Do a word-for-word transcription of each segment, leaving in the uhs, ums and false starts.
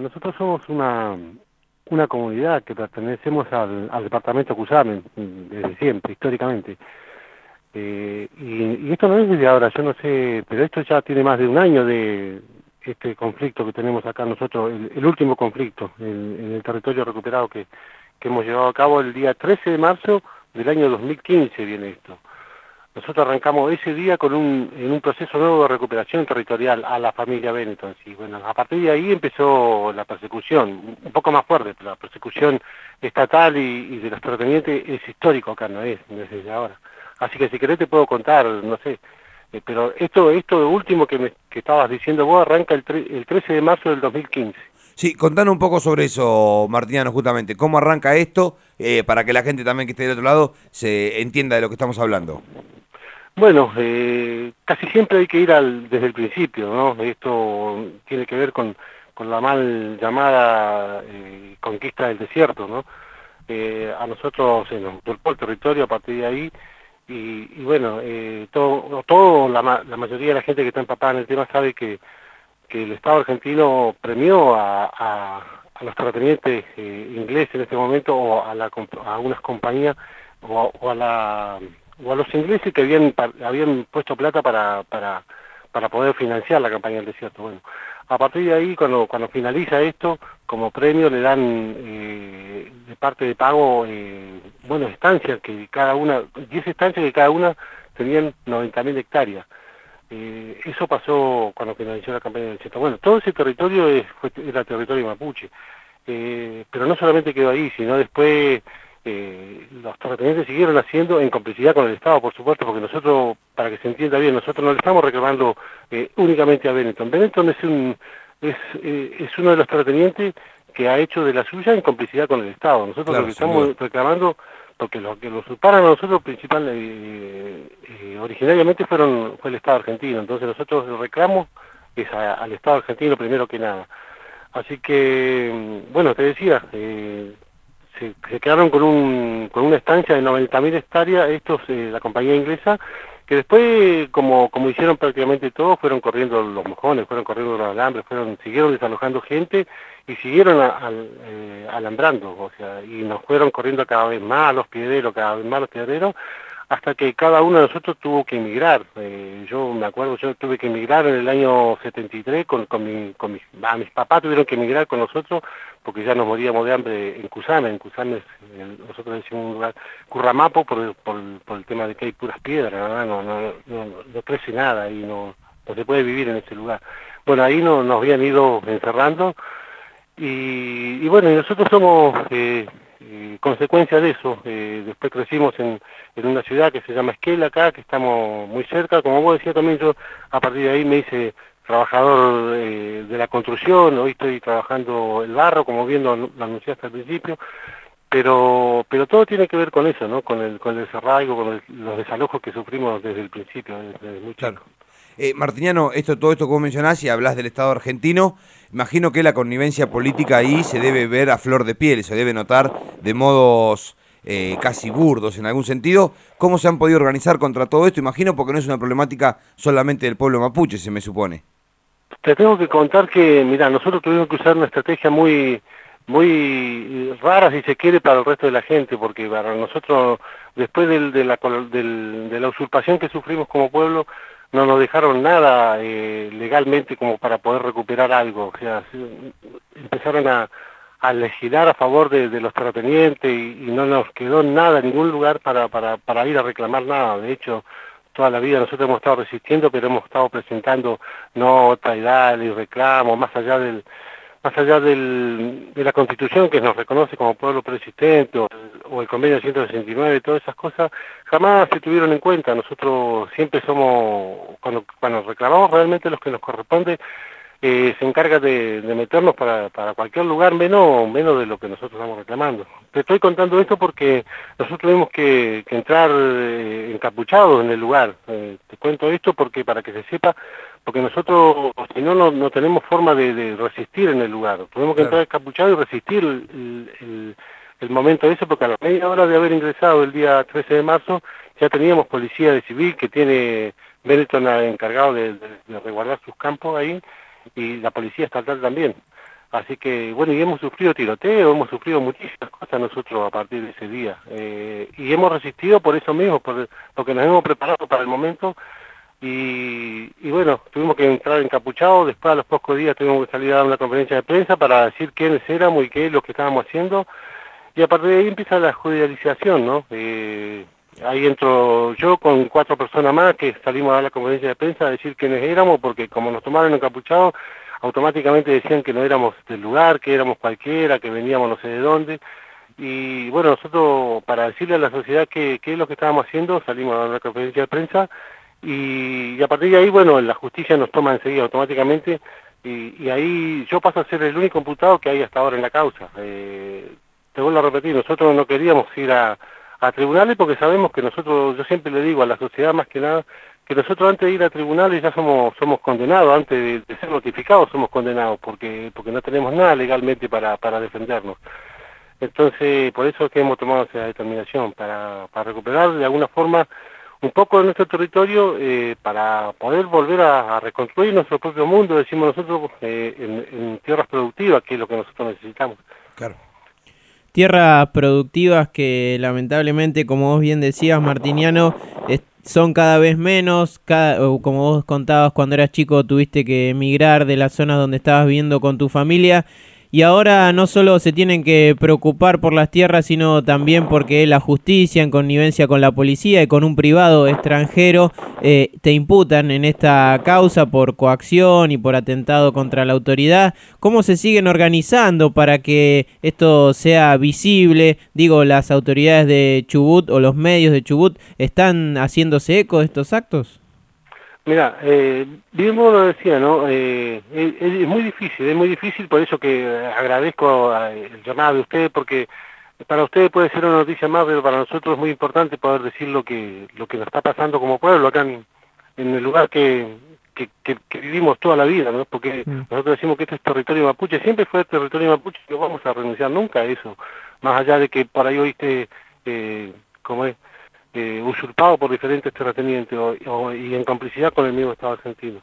nosotros somos una, una comunidad que pertenecemos al, al departamento Cusamen, desde siempre, históricamente. Eh, y, y esto no es desde ahora, yo no sé, pero esto ya tiene más de un año de este conflicto que tenemos acá nosotros, el, el último conflicto en, en el territorio recuperado que, que hemos llevado a cabo el día trece de marzo del año dos mil quince viene esto. Nosotros arrancamos ese día con un, en un proceso nuevo de recuperación territorial a la familia Benetton. Y bueno, a partir de ahí empezó la persecución, un poco más fuerte, pero la persecución estatal y, y de los terratenientes es histórico acá, no es, no es desde ahora. Así que si querés te puedo contar, no sé, eh, pero esto esto último que me que estabas diciendo vos arranca el, tre el trece de marzo del dos mil quince. Sí, contanos un poco sobre eso, Martiniano, justamente. ¿Cómo arranca esto? Eh, para que la gente también que esté del otro lado se entienda de lo que estamos hablando. Bueno, eh, casi siempre hay que ir al, desde el principio, ¿no? Esto tiene que ver con, con la mal llamada eh, conquista del desierto, ¿no? Eh, a nosotros se nos usurpó el territorio a partir de ahí y, y bueno, eh, todo, todo la, la mayoría de la gente que está empapada en el tema sabe que, que el Estado argentino premió a, a, a los terratenientes eh, ingleses en este momento o a, la, a unas compañías o a, o a la... o a los ingleses que habían habían puesto plata para para para poder financiar la campaña del desierto. Bueno, a partir de ahí, cuando cuando finaliza esto, como premio le dan eh, de parte de pago, eh, bueno, estancias, que cada una, diez estancias que cada una tenían noventa mil hectáreas. Eh, eso pasó cuando finalizó la campaña del desierto. Bueno, todo ese territorio es, fue, era territorio mapuche, eh, pero no solamente quedó ahí, sino después... Eh, los terratenientes siguieron haciendo en complicidad con el Estado, por supuesto, porque nosotros, para que se entienda bien, nosotros no le estamos reclamando eh, únicamente a Benetton. Benetton es, un, es, eh, es uno de los terratenientes que ha hecho de la suya en complicidad con el Estado. Nosotros Claro, lo que sin duda. estamos reclamando, porque lo que nos usurparon a nosotros principal, eh, eh, originariamente fueron fue el Estado argentino, entonces nosotros el reclamo es a, al Estado argentino primero que nada. Así que, bueno, te decía, eh, Se, se quedaron con un con una estancia de noventa mil hectáreas, estos, eh, la compañía inglesa, que después, como como hicieron prácticamente todos, fueron corriendo los mojones, fueron corriendo los alambres, fueron siguieron desalojando gente y siguieron a, a, eh, alambrando, o sea, y nos fueron corriendo cada vez más los piedreros, cada vez más los piedreros, hasta que cada uno de nosotros tuvo que emigrar. Eh, yo me acuerdo, yo tuve que emigrar en el año setenta y tres, con, con, mi, con mis, ah, mis papás tuvieron que emigrar con nosotros, porque ya nos moríamos de hambre en Cusana. En Cusana, eh, nosotros decimos un lugar, Curramapo, por, por, por el tema de que hay puras piedras, ¿verdad? No, no, no, no crece nada y no, no se puede vivir en ese lugar. Bueno, ahí no, nos habían ido encerrando, y, y bueno, y nosotros somos... Eh, Eh, consecuencia de eso, eh, después crecimos en, en una ciudad que se llama Esquel acá, que estamos muy cerca, como vos decías también, yo a partir de ahí me hice trabajador eh, de la construcción, hoy estoy trabajando el barro, como bien lo, lo anunciaste al principio, pero pero todo tiene que ver con eso, ¿no? Con el, con el desarraigo, con el, los desalojos que sufrimos desde el principio, desde, desde muy Claro. chico. Eh, Martiniano, esto, todo esto que vos mencionás y hablas del Estado argentino, imagino que la connivencia política ahí se debe ver a flor de piel, se debe notar de modos eh, casi burdos en algún sentido. ¿Cómo se han podido organizar contra todo esto? Imagino porque no es una problemática solamente del pueblo mapuche, se me supone. Te tengo que contar que, mira, nosotros tuvimos que usar una estrategia muy muy rara, si se quiere, para el resto de la gente, porque para nosotros, después del, de, la, del, de la usurpación que sufrimos como pueblo, no nos dejaron nada eh, legalmente como para poder recuperar algo. O sea, empezaron a, a legislar a favor de, de los terratenientes y, y no nos quedó nada, ningún lugar para, para, para ir a reclamar nada. De hecho, toda la vida nosotros hemos estado resistiendo, pero hemos estado presentando notas y dale y reclamos, más allá del más allá del, de la Constitución que nos reconoce como pueblo persistente, o, o el convenio ciento sesenta y nueve, todas esas cosas, jamás se tuvieron en cuenta. Nosotros siempre somos, cuando, cuando reclamamos realmente los que nos corresponde, eh, se encarga de, de meternos para, para cualquier lugar, menos, menos de lo que nosotros estamos reclamando. Te estoy contando esto porque nosotros tuvimos que, que entrar eh, encapuchados en el lugar. Eh, te cuento esto porque para que se sepa, porque nosotros, si no, no, no tenemos forma de, de resistir en el lugar. Tuvimos que Claro. entrar encapuchados y resistir el, el, el momento ese, porque a la media hora de haber ingresado el día trece de marzo, ya teníamos policía de civil que tiene Benetton encargado de, de, de resguardar sus campos ahí, y la policía estatal también. Así que, bueno, y hemos sufrido tiroteo, hemos sufrido muchísimas cosas nosotros a partir de ese día. Eh, y hemos resistido por eso mismo, por, porque nos hemos preparado para el momento. Y, y bueno, tuvimos que entrar encapuchados, después a los pocos días tuvimos que salir a dar una conferencia de prensa para decir quiénes éramos y qué es lo que estábamos haciendo. Y a partir de ahí empieza la judicialización, ¿no? Eh, ahí entro yo con cuatro personas más que salimos a dar la conferencia de prensa a decir quiénes éramos, porque como nos tomaron encapuchados, automáticamente decían que no éramos del lugar, que éramos cualquiera, que veníamos no sé de dónde. Y bueno, nosotros para decirle a la sociedad qué, qué es lo que estábamos haciendo, salimos a dar una conferencia de prensa y, y a partir de ahí, bueno, la justicia nos toma enseguida automáticamente y, y ahí yo paso a ser el único imputado que hay hasta ahora en la causa. Eh, te vuelvo a repetir, nosotros no queríamos ir a, a tribunales porque sabemos que nosotros, yo siempre le digo a la sociedad más que nada, que nosotros antes de ir a tribunales ya somos somos condenados, antes de, de ser notificados somos condenados, porque porque no tenemos nada legalmente para, para defendernos. Entonces, por eso es que hemos tomado esa determinación, para, para recuperar de alguna forma un poco de nuestro territorio, eh, para poder volver a, a reconstruir nuestro propio mundo, decimos nosotros, eh, en, en tierras productivas, que es lo que nosotros necesitamos. Claro. Tierras productivas que lamentablemente, como vos bien decías, Martiniano, es, son cada vez menos, cada, como vos contabas, cuando eras chico tuviste que emigrar de las zonas donde estabas viviendo con tu familia, y ahora no solo se tienen que preocupar por las tierras, sino también porque la justicia, en connivencia con la policía y con un privado extranjero, eh, te imputan en esta causa por coacción y por atentado contra la autoridad. ¿Cómo se siguen organizando para que esto sea visible? Digo, las autoridades de Chubut o los medios de Chubut, ¿están haciéndose eco de estos actos? Mira, eh, bien vos lo decía, ¿no? Eh, es, es muy difícil, es muy difícil, por eso que agradezco el llamado de ustedes, porque para ustedes puede ser una noticia más, pero para nosotros es muy importante poder decir lo que lo que nos está pasando como pueblo acá en, en el lugar que, que, que, que vivimos toda la vida, ¿no? Porque mm. nosotros decimos que este es territorio mapuche, siempre fue territorio mapuche, no vamos a renunciar nunca a eso, más allá de que por ahí oíste, eh, como es, Eh, usurpado por diferentes terratenientes o, o, y en complicidad con el mismo Estado argentino.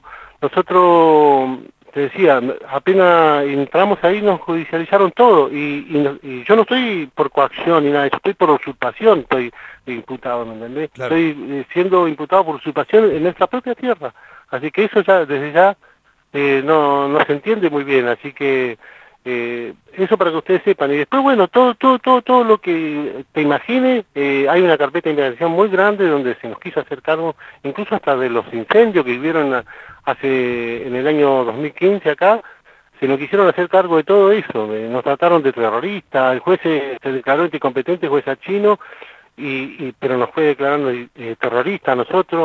Nosotros, te decía, apenas entramos ahí nos judicializaron todo y, y, y yo no estoy por coacción ni nada, yo estoy por usurpación, estoy imputado, ¿me entendés? Claro. Estoy eh, siendo imputado por usurpación en nuestra propia tierra, así que eso ya, desde ya, eh, no, no se entiende muy bien, así que Eh, eso para que ustedes sepan. Y después, bueno, todo todo todo todo lo que te imagines, eh, hay una carpeta de investigación muy grande donde se nos quiso hacer cargo, incluso hasta de los incendios que vivieron a, hace en el año dos mil quince acá, se nos quisieron hacer cargo de todo eso, eh, nos trataron de terroristas, el juez se, se declaró anticompetente, juez chino, y, y, pero nos fue declarando eh, terrorista a nosotros,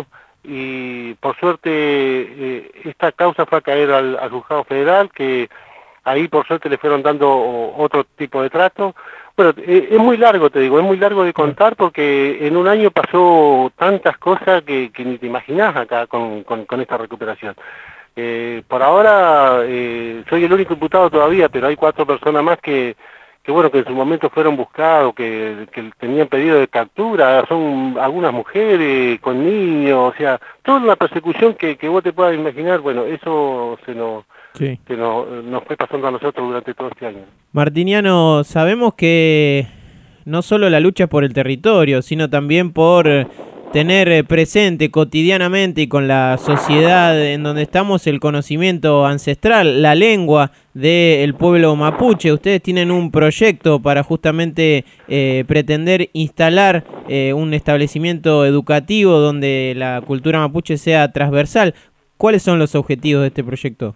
y por suerte eh, esta causa fue a caer al, al juzgado federal, que ahí por suerte le fueron dando otro tipo de trato. Bueno, es muy largo, te digo, es muy largo de contar porque en un año pasó tantas cosas que, que ni te imaginás acá con, con, con esta recuperación. Eh, por ahora eh, soy el único imputado todavía, pero hay cuatro personas más que, que bueno, que en su momento fueron buscados, que, que tenían pedido de captura, son algunas mujeres con niños, o sea, toda una persecución que, que vos te puedas imaginar, bueno, eso se nos... Sí. que nos, nos fue pasando a nosotros durante todo este año. Martiniano, sabemos que no solo la lucha es por el territorio, sino también por tener presente cotidianamente y con la sociedad en donde estamos el conocimiento ancestral, la lengua del pueblo mapuche. Ustedes tienen un proyecto para justamente eh, pretender instalar eh, un establecimiento educativo donde la cultura mapuche sea transversal. ¿Cuáles son los objetivos de este proyecto?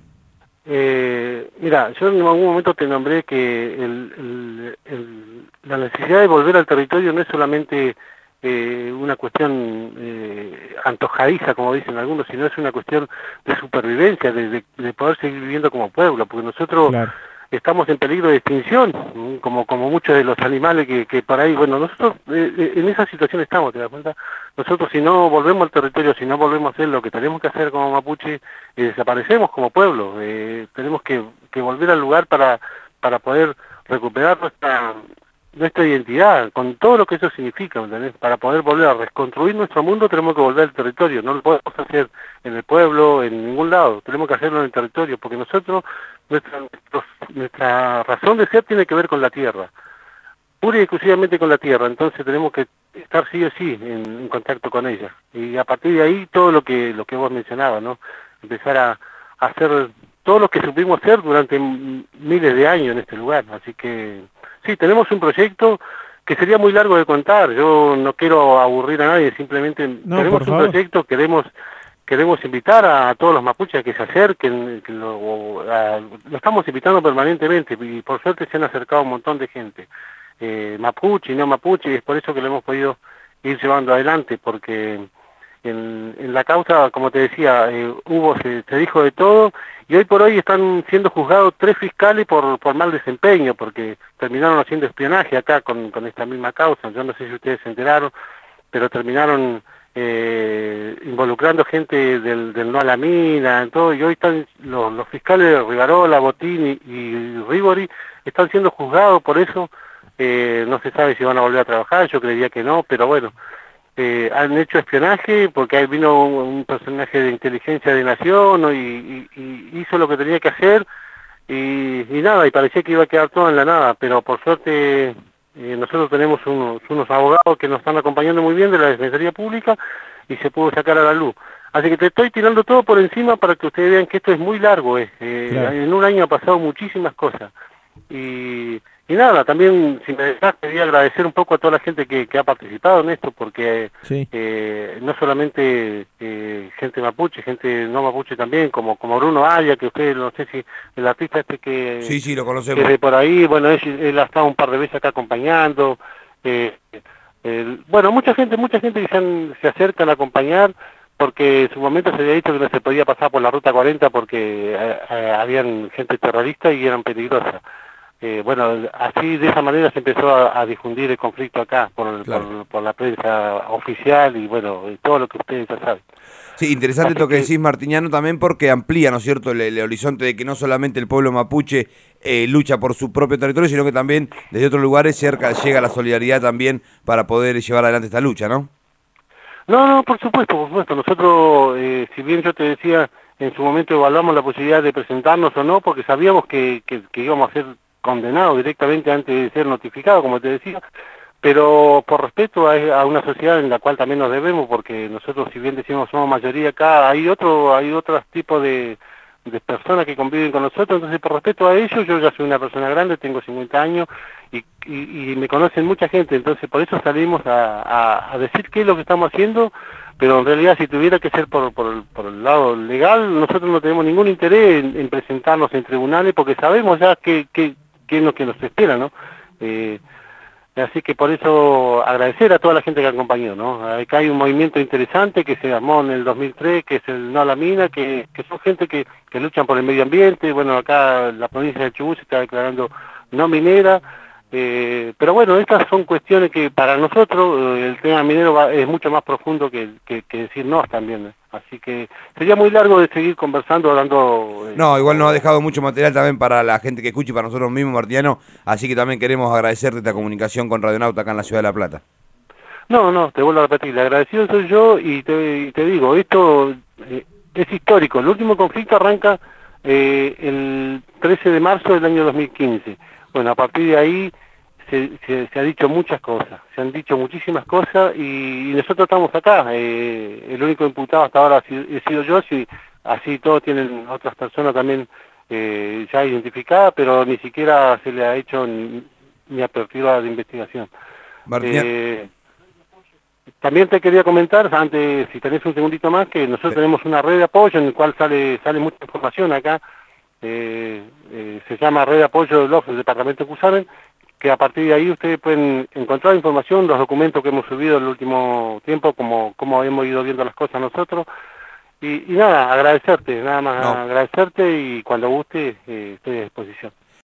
Eh, mira, yo en algún momento te nombré que el, el, el, la necesidad de volver al territorio no es solamente eh, una cuestión eh, antojadiza, como dicen algunos, sino es una cuestión de supervivencia, de, de, de poder seguir viviendo como pueblo, porque nosotros claro. estamos en peligro de extinción, como como muchos de los animales que, que por ahí, bueno, nosotros eh, en esa situación estamos, ¿te das cuenta? Nosotros si no volvemos al territorio, si no volvemos a hacer lo que tenemos que hacer como mapuche, eh, desaparecemos como pueblo, eh, tenemos que, que volver al lugar para, para poder recuperar nuestra nuestra identidad, con todo lo que eso significa, ¿entendés? Para poder volver a reconstruir nuestro mundo tenemos que volver al territorio, no lo podemos hacer en el pueblo, en ningún lado, tenemos que hacerlo en el territorio, porque nosotros, nuestra, nuestra razón de ser tiene que ver con la tierra, pura y exclusivamente con la tierra, entonces tenemos que estar sí o sí en, en contacto con ella, y a partir de ahí todo lo que lo que vos mencionabas, ¿no? Empezar a, a hacer todo lo que supimos hacer durante miles de años en este lugar, así que sí, tenemos un proyecto que sería muy largo de contar, yo no quiero aburrir a nadie, simplemente no, tenemos un favor. proyecto, queremos queremos invitar a, a todos los mapuches a que se acerquen, que lo, a, lo estamos invitando permanentemente y por suerte se han acercado un montón de gente, eh, mapuche y no mapuche, y es por eso que lo hemos podido ir llevando adelante, porque en, en la causa, como te decía, eh, hubo, se, se dijo de todo, y hoy por hoy están siendo juzgados tres fiscales por, por mal desempeño, porque terminaron haciendo espionaje acá con, con esta misma causa, yo no sé si ustedes se enteraron, pero terminaron eh, involucrando gente del, del no a la mina, en todo, y hoy están los, los fiscales Rivarola, Botín y, y Ribori, están siendo juzgados por eso, eh, no se sabe si van a volver a trabajar, yo creería que no, pero bueno, Eh, han hecho espionaje porque ahí vino un, un personaje de inteligencia de nación, ¿no? y, y, y hizo lo que tenía que hacer y, y nada, y parecía que iba a quedar todo en la nada, pero por suerte eh, nosotros tenemos unos, unos abogados que nos están acompañando muy bien de la Defensoría Pública y se pudo sacar a la luz. Así que te estoy tirando todo por encima para que ustedes vean que esto es muy largo, eh. Eh, claro. En un año ha pasado muchísimas cosas y... Y nada, también, si me dejas, quería agradecer un poco a toda la gente que, que ha participado en esto, porque sí. eh, no solamente eh, gente mapuche, gente no mapuche también, como como Bruno Aya, que ustedes, no sé si el artista este que... Sí, sí, lo conocemos. Que de por ahí, bueno, él, él ha estado un par de veces acá acompañando. Eh, eh, bueno, mucha gente, mucha gente que se, han, se acercan a acompañar, porque en su momento se había dicho que no se podía pasar por la Ruta cuarenta porque eh, eh, habían gente terrorista y eran peligrosas. Eh, bueno, así de esa manera se empezó a, a difundir el conflicto acá por, claro. por, por la prensa oficial y bueno, todo lo que ustedes ya saben. Sí, interesante esto que, que decís, Martiniano, también porque amplía, ¿no es cierto?, el, el horizonte de que no solamente el pueblo mapuche eh, lucha por su propio territorio, sino que también desde otros lugares cerca llega la solidaridad también para poder llevar adelante esta lucha, ¿no? No, no, por supuesto, por supuesto. Nosotros, eh, si bien yo te decía, en su momento evaluamos la posibilidad de presentarnos o no, porque sabíamos que, que, que íbamos a ser condenado directamente antes de ser notificado, como te decía, pero por respeto a, a una sociedad en la cual también nos debemos, porque nosotros, si bien decimos somos mayoría acá, hay otro hay otros tipos de, de personas que conviven con nosotros, entonces por respeto a ellos, yo ya soy una persona grande, tengo cincuenta años y, y, y me conocen mucha gente, entonces por eso salimos a, a, a decir qué es lo que estamos haciendo, pero en realidad si tuviera que ser por, por, por el lado legal, nosotros no tenemos ningún interés en, en presentarnos en tribunales, porque sabemos ya que, que qué es lo que nos espera, ¿no? Eh, así que por eso agradecer a toda la gente que acompañó, ¿no? Acá hay un movimiento interesante que se armó en el dos mil tres, que es el No a la Mina, que, que son gente que, que luchan por el medio ambiente, bueno, acá la provincia de Chubut se está declarando no minera, eh, pero bueno, estas son cuestiones que para nosotros eh, el tema minero va, es mucho más profundo que, que, que decir no también, ¿eh? Así que sería muy largo de seguir conversando, hablando... Eh, no, igual nos ha dejado mucho material también para la gente que escuche y para nosotros mismos, Martiniano, así que también queremos agradecerte esta comunicación con Radionauta acá en la Ciudad de La Plata. No, no, te vuelvo a repetir, el agradecido soy yo y te, y te digo, esto eh, es histórico, el último conflicto arranca eh, el trece de marzo del año dos mil quince, bueno, a partir de ahí se, se, se ha dicho muchas cosas, se han dicho muchísimas cosas y, y nosotros estamos acá, eh, el único imputado hasta ahora ha sido, he sido yo, si, así todos tienen otras personas también eh, ya identificadas, pero ni siquiera se le ha hecho ni, ni apertura de investigación. Eh, también te quería comentar, antes, si tenés un segundito más, que nosotros sí. tenemos una red de apoyo en la cual sale sale mucha información acá, eh, eh, se llama Red de Apoyo del del Departamento de Cusamen, que a partir de ahí ustedes pueden encontrar información, los documentos que hemos subido en el último tiempo, como, como hemos ido viendo las cosas nosotros, y, y nada, agradecerte, nada más no. agradecerte y cuando guste eh, estoy a disposición.